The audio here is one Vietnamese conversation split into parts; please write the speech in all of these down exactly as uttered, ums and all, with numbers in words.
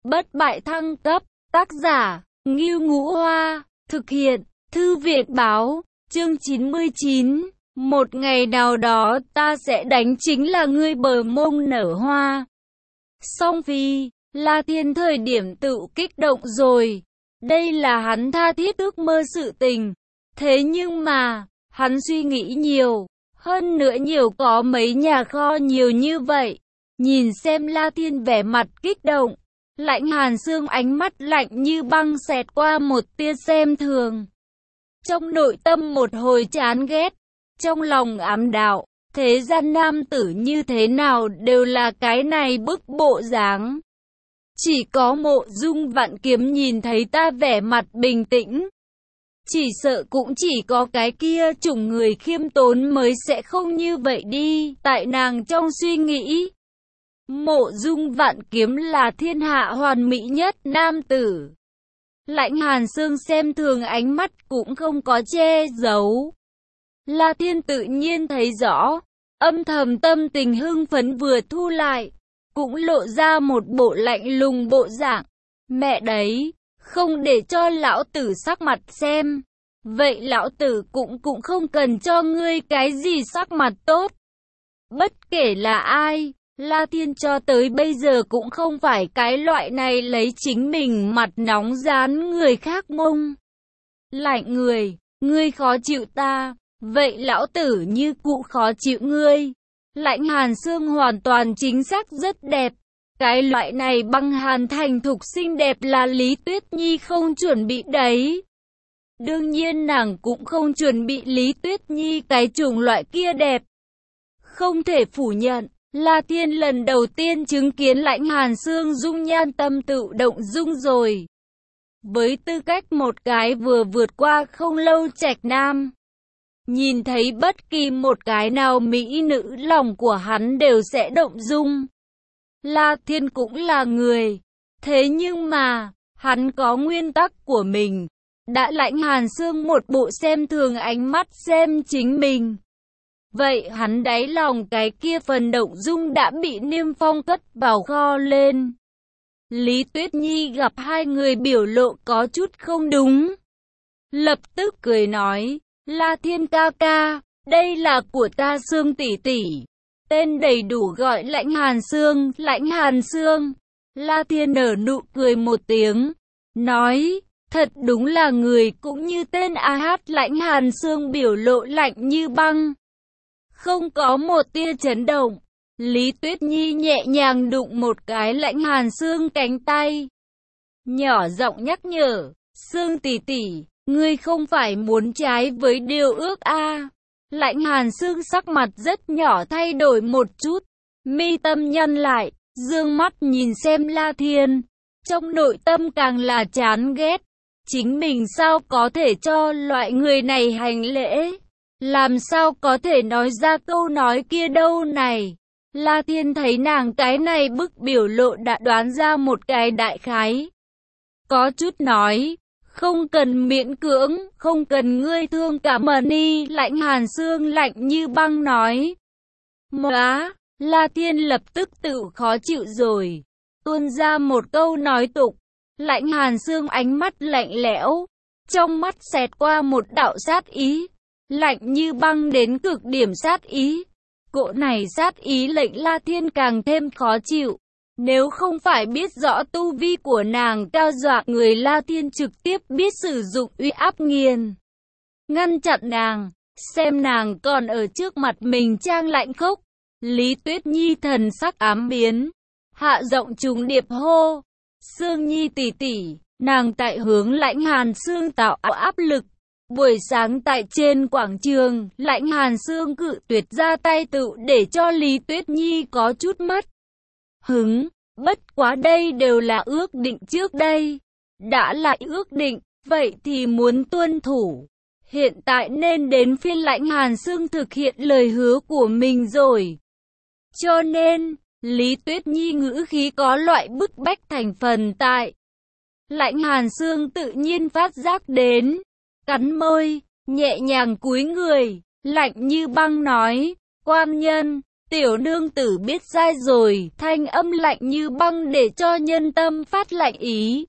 bất bại thăng cấp, tác giả, Ngưu Ngũ Hoa, thực hiện, Thư viện báo, chương chín mươi chín. Một ngày nào đó ta sẽ đánh chính là ngươi bờ mông nở hoa. Song Phi, La Thiên thời điểm tự kích động rồi. Đây là hắn tha thiết ước mơ sự tình. Thế nhưng mà, hắn suy nghĩ nhiều. Hơn nữa nhiều có mấy nhà kho nhiều như vậy. Nhìn xem La Thiên vẻ mặt kích động. Lãnh Hàn Xương ánh mắt lạnh như băng xẹt qua một tia xem thường. Trong nội tâm một hồi chán ghét. Trong lòng ám đạo, thế gian nam tử như thế nào đều là cái này bức bộ dáng. Chỉ có Mộ Dung Vạn Kiếm nhìn thấy ta vẻ mặt bình tĩnh. Chỉ sợ cũng chỉ có cái kia chủng người khiêm tốn mới sẽ không như vậy đi. Tại nàng trong suy nghĩ, Mộ Dung Vạn Kiếm là thiên hạ hoàn mỹ nhất nam tử. Lãnh Hàn Xương xem thường ánh mắt cũng không có che giấu. La Thiên tự nhiên thấy rõ, âm thầm tâm tình hưng phấn vừa thu lại, cũng lộ ra một bộ lạnh lùng bộ dạng. Mẹ đấy, không để cho lão tử sắc mặt xem. Vậy lão tử cũng cũng không cần cho ngươi cái gì sắc mặt tốt. Bất kể là ai, La Thiên cho tới bây giờ cũng không phải cái loại này lấy chính mình mặt nóng dán người khác mông. Lạnh người, ngươi khó chịu ta. Vậy lão tử như cụ khó chịu ngươi. Lãnh Hàn Xương hoàn toàn chính xác rất đẹp. Cái loại này băng hàn thành thục xinh đẹp là Lý Tuyết Nhi không chuẩn bị đấy. Đương nhiên nàng cũng không chuẩn bị Lý Tuyết Nhi cái chủng loại kia đẹp. Không thể phủ nhận, La Thiên lần đầu tiên chứng kiến Lãnh Hàn Xương dung nhan tâm tự động dung rồi. Với tư cách một cái vừa vượt qua không lâu trạch nam, nhìn thấy bất kỳ một cái nào mỹ nữ lòng của hắn đều sẽ động dung. La Thiên cũng là người. Thế nhưng mà, hắn có nguyên tắc của mình. Đã Lãnh Hàn Xương một bộ xem thường ánh mắt xem chính mình. Vậy hắn đáy lòng cái kia phần động dung đã bị Niêm Phong cất vào kho lên. Lý Tuyết Nhi gặp hai người biểu lộ có chút không đúng. Lập tức cười nói. La Thiên ca ca, đây là của ta Xương tỷ tỷ. Tên đầy đủ gọi Lãnh Hàn Xương, Lãnh Hàn Xương. La Thiên nở nụ cười một tiếng, nói, thật đúng là người cũng như tên a hát. Lãnh Hàn Xương biểu lộ lạnh như băng, không có một tia chấn động. Lý Tuyết Nhi nhẹ nhàng đụng một cái Lãnh Hàn Xương cánh tay, nhỏ giọng nhắc nhở, Xương tỷ tỷ, ngươi không phải muốn trái với điều ước a? À? Lãnh Hàn Xương sắc mặt rất nhỏ thay đổi một chút, mi tâm nhăn lại, dương mắt nhìn xem La Thiên, trong nội tâm càng là chán ghét. Chính mình sao có thể cho loại người này hành lễ? Làm sao có thể nói ra câu nói kia đâu này? La Thiên thấy nàng cái này bức biểu lộ đã đoán ra một cái đại khái. Có chút nói, không cần miễn cưỡng, không cần ngươi thương cả mần đi. Lãnh Hàn Xương lạnh như băng nói. Móa, La Thiên lập tức tự khó chịu rồi, tuôn ra một câu nói tục. Lãnh Hàn Xương ánh mắt lạnh lẽo, trong mắt xẹt qua một đạo sát ý, lạnh như băng đến cực điểm sát ý. Cỗ này sát ý lệnh La Thiên càng thêm khó chịu. Nếu không phải biết rõ tu vi của nàng cao dọa người, La Thiên trực tiếp biết sử dụng uy áp nghiền ngăn chặn nàng, xem nàng còn ở trước mặt mình trang lạnh khốc. Lý Tuyết Nhi thần sắc ám biến, hạ giọng trùng điệp hô, Xương Nhi tỷ tỷ. Nàng tại hướng Lãnh Hàn Xương tạo áp lực. Buổi sáng tại trên quảng trường, Lãnh Hàn Xương cự tuyệt ra tay tự để cho Lý Tuyết Nhi có chút mất hứng. Bất quá đây đều là ước định trước đây. Đã là ước định, vậy thì muốn tuân thủ. Hiện tại nên đến phiên Lãnh Hàn Xương thực hiện lời hứa của mình rồi. Cho nên, Lý Tuyết Nhi ngữ khí có loại bức bách thành phần tại. Lãnh Hàn Xương tự nhiên phát giác đến, cắn môi, nhẹ nhàng cúi người, lạnh như băng nói, quan nhân, Tiểu nương tử biết sai rồi, thanh âm lạnh như băng để cho nhân tâm phát lạnh ý.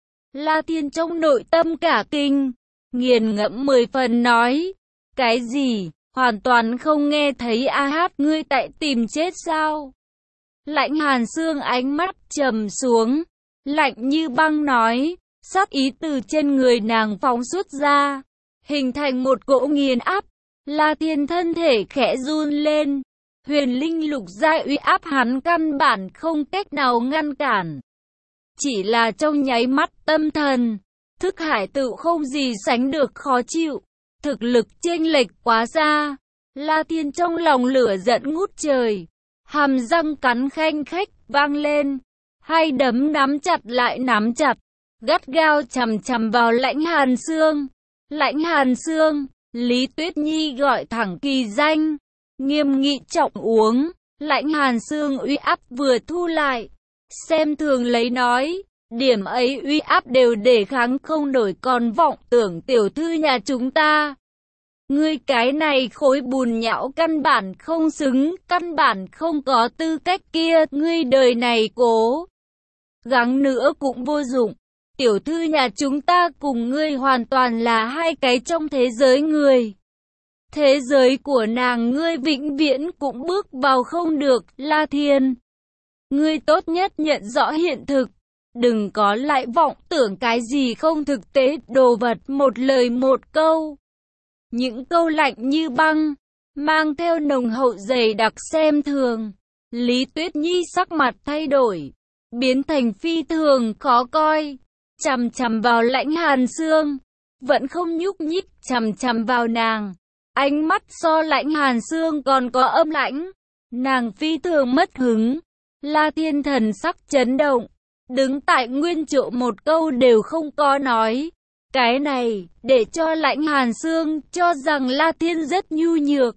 La Thiên trong nội tâm cả kinh, nghiền ngẫm mười phần nói, cái gì, hoàn toàn không nghe thấy a hát ngươi tại tìm chết sao? Lãnh Hàn Xương ánh mắt trầm xuống, lạnh như băng nói, sát ý từ trên người nàng phóng xuất ra, hình thành một cỗ nghiền áp. La Thiên thân thể khẽ run lên, huyền linh lục giai uy áp hắn căn bản không cách nào ngăn cản. Chỉ là trong nháy mắt tâm thần, thức hải tự không gì sánh được khó chịu, thực lực chênh lệch quá xa. La Thiên trong lòng lửa giận ngút trời, hàm răng cắn khanh khách vang lên, hai đấm nắm chặt lại nắm chặt, gắt gao chằm chằm vào Lãnh Hàn Xương. Lãnh Hàn Xương, Lý Tuyết Nhi gọi thẳng kỳ danh, nghiêm nghị trọng uống. Lãnh Hàn Xương uy áp vừa thu lại, xem thường lấy nói, điểm ấy uy áp đều để kháng không nổi, còn vọng tưởng tiểu thư nhà chúng ta. Ngươi cái này khối bùn nhão căn bản không xứng, căn bản không có tư cách kia, ngươi đời này cố gắng nữa cũng vô dụng. Tiểu thư nhà chúng ta cùng ngươi hoàn toàn là hai cái trong thế giới người. Thế giới của nàng ngươi vĩnh viễn cũng bước vào không được. La Thiên, ngươi tốt nhất nhận rõ hiện thực, đừng có lại vọng tưởng cái gì không thực tế đồ vật, một lời một câu. Những câu lạnh như băng, mang theo nồng hậu dày đặc xem thường. Lý Tuyết Nhi sắc mặt thay đổi, biến thành phi thường khó coi, chằm chằm vào Lãnh Hàn Xương, vẫn không nhúc nhích chằm chằm vào nàng. Ánh mắt so Lãnh Hàn Xương còn có âm lãnh, nàng phi thường mất hứng. La Thiên thần sắc chấn động, đứng tại nguyên chỗ một câu đều không có nói. Cái này, để cho Lãnh Hàn Xương cho rằng La Thiên rất nhu nhược.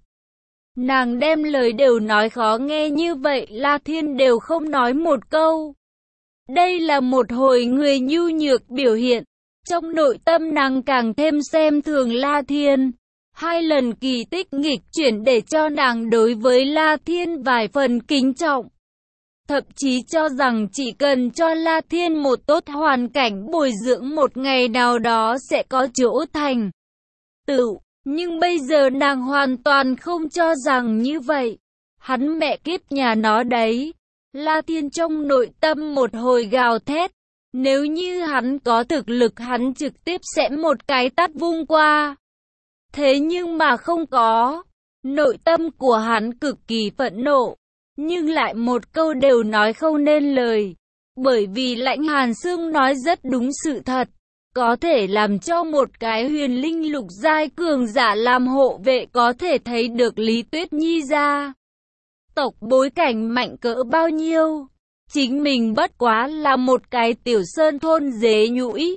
Nàng đem lời đều nói khó nghe như vậy, La Thiên đều không nói một câu. Đây là một hồi người nhu nhược biểu hiện. Trong nội tâm nàng càng thêm xem thường La Thiên. Hai lần kỳ tích nghịch chuyển để cho nàng đối với La Thiên vài phần kính trọng. Thậm chí cho rằng chỉ cần cho La Thiên một tốt hoàn cảnh bồi dưỡng, một ngày nào đó sẽ có chỗ thành tựu. Nhưng bây giờ nàng hoàn toàn không cho rằng như vậy. Hắn mẹ kiếp nhà nó đấy. La Thiên trong nội tâm một hồi gào thét. Nếu như hắn có thực lực hắn trực tiếp sẽ một cái tát vung qua. Thế nhưng mà không có. Nội tâm của hắn cực kỳ phẫn nộ, nhưng lại một câu đều nói không nên lời. Bởi vì Lãnh Hàn Xương nói rất đúng sự thật. Có thể làm cho một cái huyền linh lục giai cường giả làm hộ vệ có thể thấy được Lý Tuyết Nhi gia tộc bối cảnh mạnh cỡ bao nhiêu. Chính mình bất quá là một cái tiểu sơn thôn dế nhũi.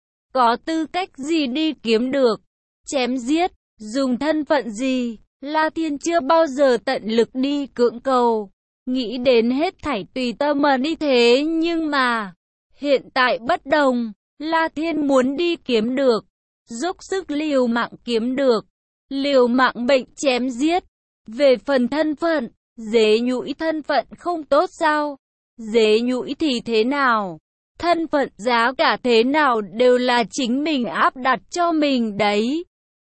Có tư cách gì đi kiếm được, chém giết, dùng thân phận gì. La Thiên chưa bao giờ tận lực đi cưỡng cầu, nghĩ đến hết thảy tùy tâm mà đi, thế nhưng mà hiện tại bất đồng. La Thiên muốn đi kiếm được, dốc sức liều mạng kiếm được, liều mạng bệnh chém giết. Về phần thân phận, dế nhũi thân phận không tốt sao? Dế nhũi thì thế nào? Thân phận giá cả thế nào đều là chính mình áp đặt cho mình đấy.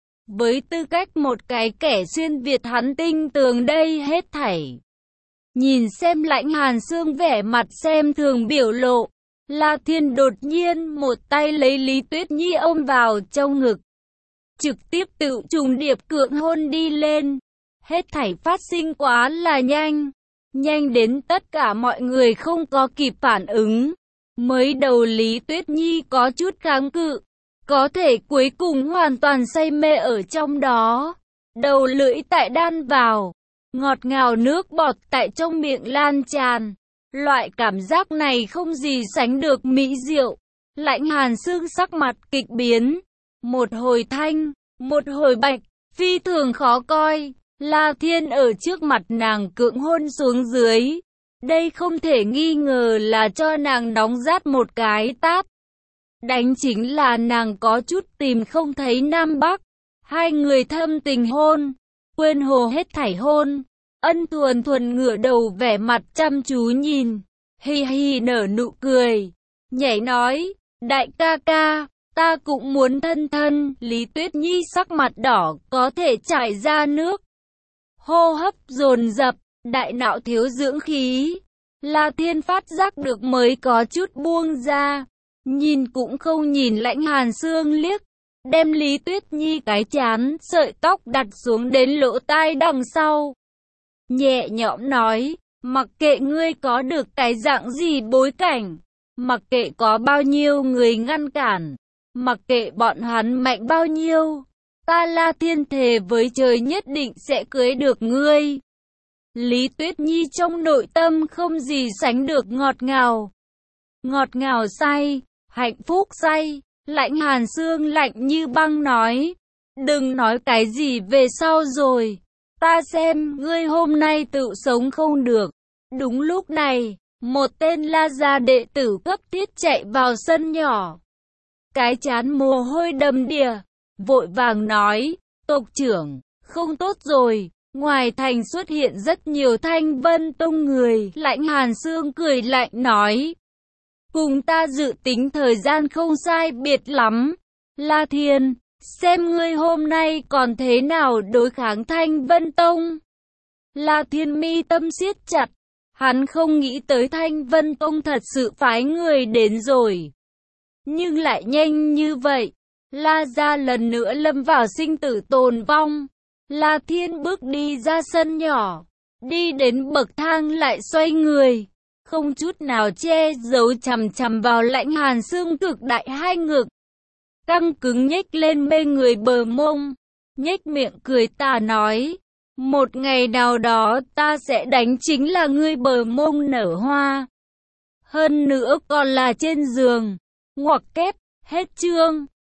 Với tư cách một cái kẻ xuyên Việt hắn tinh tường đây hết thảy. Nhìn xem Lãnh Hàn Xương vẻ mặt xem thường biểu lộ, La Thiên đột nhiên một tay lấy Lý Tuyết Nhi ôm vào trong ngực, trực tiếp tự trùng điệp cưỡng hôn đi lên. Hết thảy phát sinh quá là nhanh, nhanh đến tất cả mọi người không có kịp phản ứng. Mới đầu Lý Tuyết Nhi có chút kháng cự, có thể cuối cùng hoàn toàn say mê ở trong đó. Đầu lưỡi tại đan vào, ngọt ngào nước bọt tại trong miệng lan tràn. Loại cảm giác này không gì sánh được mỹ diệu. Lãnh Hàn Xương sắc mặt kịch biến, một hồi thanh, một hồi bạch, phi thường khó coi. La Thiên ở trước mặt nàng cưỡng hôn xuống dưới. Đây không thể nghi ngờ là cho nàng đóng rát một cái tát. Đánh chính là nàng có chút tìm không thấy Nam Bắc. Hai người thâm tình hôn, quên hồ hết thảy hôn. Ân Thuần Thuần ngửa đầu vẻ mặt chăm chú nhìn, hì hì nở nụ cười, nhảy nói, đại ca ca, ta cũng muốn thân thân. Lý Tuyết Nhi sắc mặt đỏ có thể chảy ra nước, hô hấp dồn dập, đại não thiếu dưỡng khí. La Thiên phát giác được mới có chút buông ra, nhìn cũng không nhìn Lãnh Hàn Xương liếc, đem Lý Tuyết Nhi cái chán, sợi tóc đặt xuống đến lỗ tai đằng sau. Nhẹ nhõm nói, mặc kệ ngươi có được cái dạng gì bối cảnh, mặc kệ có bao nhiêu người ngăn cản, mặc kệ bọn hắn mạnh bao nhiêu, ta La Thiên thề với trời nhất định sẽ cưới được ngươi. Lý Tuyết Nhi trong nội tâm không gì sánh được ngọt ngào. Ngọt ngào say, hạnh phúc say. Lãnh Hàn Xương lạnh như băng nói, đừng nói cái gì về sau rồi, ta xem ngươi hôm nay tự sống không được. Đúng lúc này, một tên La gia đệ tử cấp tiết chạy vào sân nhỏ, cái trán mồ hôi đầm đìa, vội vàng nói, tộc trưởng, không tốt rồi, ngoài thành xuất hiện rất nhiều Thanh Vân Tông người. Lãnh Hàn Xương cười lạnh nói, cùng ta dự tính thời gian không sai biệt lắm. La Thiên, xem ngươi hôm nay còn thế nào đối kháng Thanh Vân Tông. La Thiên mi tâm siết chặt, hắn không nghĩ tới Thanh Vân Tông thật sự phái người đến rồi, nhưng lại nhanh như vậy. La gia lần nữa lâm vào sinh tử tồn vong. La Thiên bước đi ra sân nhỏ, đi đến bậc thang lại xoay người, không chút nào che giấu chằm chằm vào Lãnh Hàn Xương cực đại hai ngực, căng cứng nhếch lên mê người bờ mông, nhếch miệng cười tà nói, một ngày nào đó ta sẽ đánh chính là ngươi bờ mông nở hoa, hơn nữa còn là trên giường. Ngoặc kép, hết chương.